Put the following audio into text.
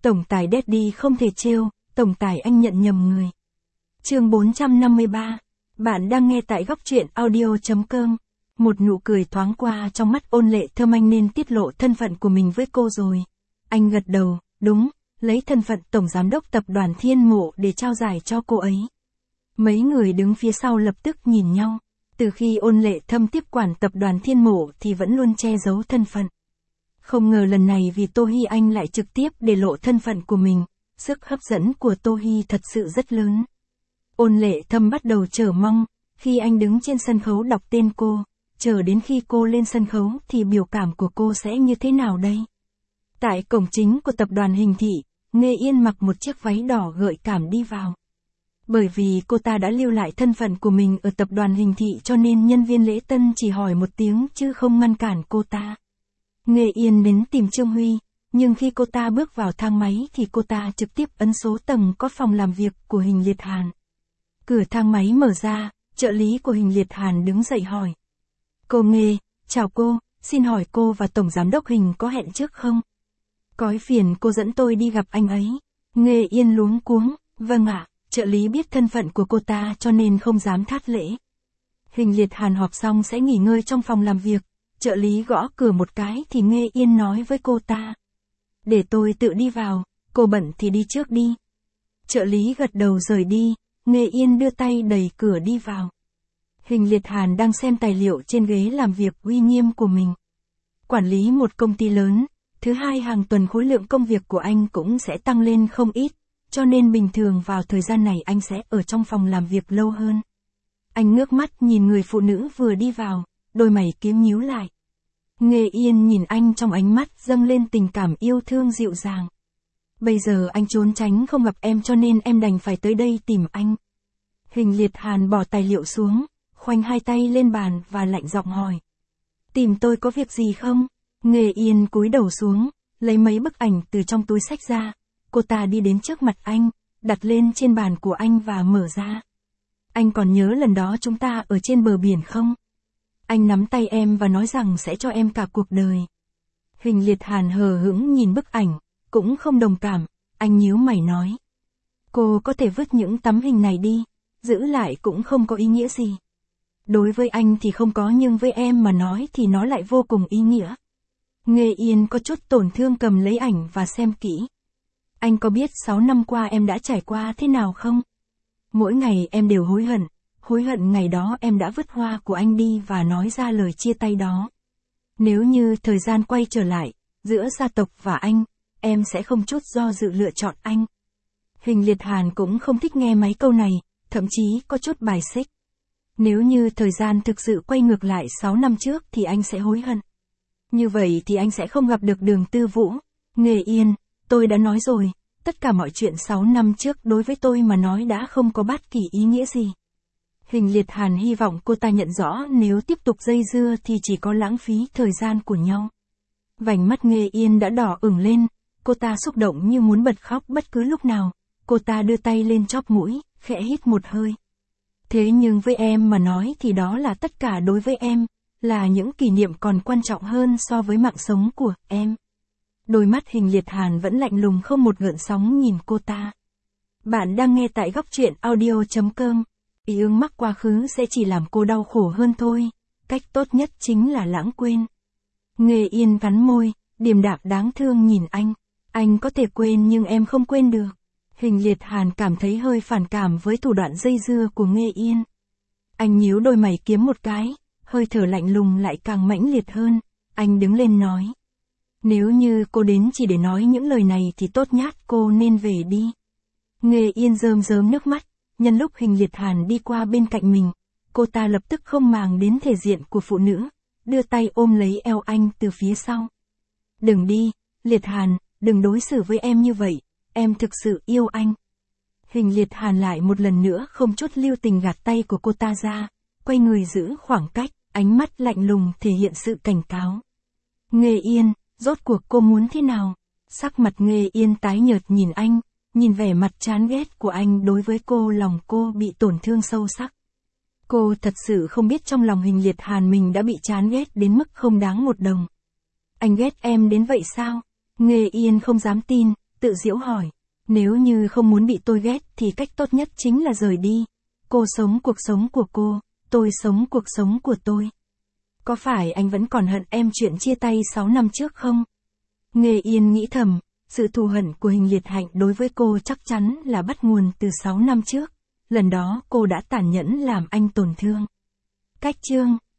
Tổng tài Daddy không thể trêu, tổng tài anh nhận nhầm người. Chương 453. Bạn đang nghe tại góc truyện audio.com. Một nụ cười thoáng qua trong mắt Ôn Lệ Thâm, anh nên tiết lộ thân phận của mình với cô rồi. Anh gật đầu, đúng, lấy thân phận tổng giám đốc tập đoàn Thiên Mộ để trao giải cho cô ấy. Mấy người đứng phía sau lập tức nhìn nhau. Từ khi Ôn Lệ Thâm tiếp quản tập đoàn Thiên Mộ thì vẫn luôn che giấu thân phận. Không ngờ lần này vì Tô Hy anh lại trực tiếp để lộ thân phận của mình. Sức hấp dẫn của Tô Hy thật sự rất lớn. Ôn Lệ Thâm bắt đầu chờ mong, khi anh đứng trên sân khấu đọc tên cô, chờ đến khi cô lên sân khấu thì biểu cảm của cô sẽ như thế nào đây? Tại cổng chính của tập đoàn Hình Thị, Nghê Yên mặc một chiếc váy đỏ gợi cảm đi vào. Bởi vì cô ta đã lưu lại thân phận của mình ở tập đoàn Hình Thị cho nên nhân viên lễ tân chỉ hỏi một tiếng chứ không ngăn cản cô ta. Nghê Yên đến tìm Trương Huy, nhưng khi cô ta bước vào thang máy thì cô ta trực tiếp ấn số tầng có phòng làm việc của Hình Liệt Hàn. Cửa thang máy mở ra, trợ lý của Hình Liệt Hàn đứng dậy hỏi. Cô Nghê, chào cô, xin hỏi cô và Tổng Giám đốc Hình có hẹn trước không? Cói phiền cô dẫn tôi đi gặp anh ấy. Nghê Yên luống cuống, vâng ạ, trợ lý biết thân phận của cô ta cho nên không dám thất lễ. Hình Liệt Hàn họp xong sẽ nghỉ ngơi trong phòng làm việc, trợ lý gõ cửa một cái thì Nghê Yên nói với cô ta. Để tôi tự đi vào, cô bận thì đi trước đi. Trợ lý gật đầu rời đi, Nghê Yên đưa tay đẩy cửa đi vào. Hình Liệt Hàn đang xem tài liệu trên ghế làm việc uy nghiêm của mình. Quản lý một công ty lớn, thứ hai hàng tuần khối lượng công việc của anh cũng sẽ tăng lên không ít, cho nên bình thường vào thời gian này anh sẽ ở trong phòng làm việc lâu hơn. Anh ngước mắt nhìn người phụ nữ vừa đi vào, đôi mày kiếm nhíu lại. Nghê Yên nhìn anh trong ánh mắt dâng lên tình cảm yêu thương dịu dàng. Bây giờ anh trốn tránh không gặp em cho nên em đành phải tới đây tìm anh. Hình Liệt Hàn bỏ tài liệu xuống, khoanh hai tay lên bàn và lạnh giọng hỏi. Tìm tôi có việc gì không? Nghê Yên cúi đầu xuống, lấy mấy bức ảnh từ trong túi xách ra. Cô ta đi đến trước mặt anh, đặt lên trên bàn của anh và mở ra. Anh còn nhớ lần đó chúng ta ở trên bờ biển không? Anh nắm tay em và nói rằng sẽ cho em cả cuộc đời. Hình Liệt Hàn hờ hững nhìn bức ảnh, cũng không đồng cảm, anh nhíu mày nói. Cô có thể vứt những tấm hình này đi, giữ lại cũng không có ý nghĩa gì. Đối với anh thì không có nhưng với em mà nói thì nó lại vô cùng ý nghĩa. Nghê Yên có chút tổn thương cầm lấy ảnh và xem kỹ. Anh có biết 6 năm qua em đã trải qua thế nào không? Mỗi ngày em đều hối hận ngày đó em đã vứt hoa của anh đi và nói ra lời chia tay đó. Nếu như thời gian quay trở lại, giữa gia tộc và anh, em sẽ không chút do dự lựa chọn anh. Hình Liệt Hàn cũng không thích nghe mấy câu này, thậm chí có chút bài xích. Nếu như thời gian thực sự quay ngược lại 6 năm trước thì anh sẽ hối hận. Như vậy thì anh sẽ không gặp được Đường Tư Vũ. Nghê Yên, tôi đã nói rồi, tất cả mọi chuyện 6 năm trước đối với tôi mà nói đã không có bất kỳ ý nghĩa gì. Hình Liệt Hàn hy vọng cô ta nhận rõ nếu tiếp tục dây dưa thì chỉ có lãng phí thời gian của nhau. Vành mắt Nghê Yên đã đỏ ửng lên, cô ta xúc động như muốn bật khóc bất cứ lúc nào. Cô ta đưa tay lên chóp mũi, khẽ hít một hơi. Thế nhưng với em mà nói thì đó là tất cả đối với em, là những kỷ niệm còn quan trọng hơn so với mạng sống của em. Đôi mắt Hình Liệt Hàn vẫn lạnh lùng không một gợn sóng nhìn cô ta. Bạn đang nghe tại góc truyện audio.com. Ý ương mắc quá khứ sẽ chỉ làm cô đau khổ hơn thôi, cách tốt nhất chính là lãng quên. Nghê Yên cắn môi, điềm đạm đáng thương nhìn anh có thể quên nhưng em không quên được. Hình Liệt Hàn cảm thấy hơi phản cảm với thủ đoạn dây dưa của Nghê Yên. Anh nhíu đôi mày kiếm một cái, hơi thở lạnh lùng lại càng mãnh liệt hơn, anh đứng lên nói. Nếu như cô đến chỉ để nói những lời này thì tốt nhất cô nên về đi. Nghê Yên rơm rớm nước mắt, nhân lúc Hình Liệt Hàn đi qua bên cạnh mình, cô ta lập tức không màng đến thể diện của phụ nữ, đưa tay ôm lấy eo anh từ phía sau. Đừng đi, Liệt Hàn, đừng đối xử với em như vậy, em thực sự yêu anh. Hình Liệt Hàn lại một lần nữa không chút lưu tình gạt tay của cô ta ra, quay người giữ khoảng cách, ánh mắt lạnh lùng thể hiện sự cảnh cáo. Nghê Yên, rốt cuộc cô muốn thế nào? Sắc mặt Nghê Yên tái nhợt nhìn anh, nhìn vẻ mặt chán ghét của anh đối với cô, lòng cô bị tổn thương sâu sắc. Cô thật sự không biết trong lòng Hình Liệt Hàn mình đã bị chán ghét đến mức không đáng một đồng. Anh ghét em đến vậy sao? Nghê Yên không dám tin, tự giễu hỏi. Nếu như không muốn bị tôi ghét thì cách tốt nhất chính là rời đi. Cô sống cuộc sống của cô, tôi sống cuộc sống của tôi. Có phải anh vẫn còn hận em chuyện chia tay 6 năm trước không? Nghê Yên nghĩ thầm, sự thù hận của Hình Liệt Hạnh đối với cô chắc chắn là bắt nguồn từ 6 năm trước. Lần đó cô đã tàn nhẫn làm anh tổn thương. Cách chương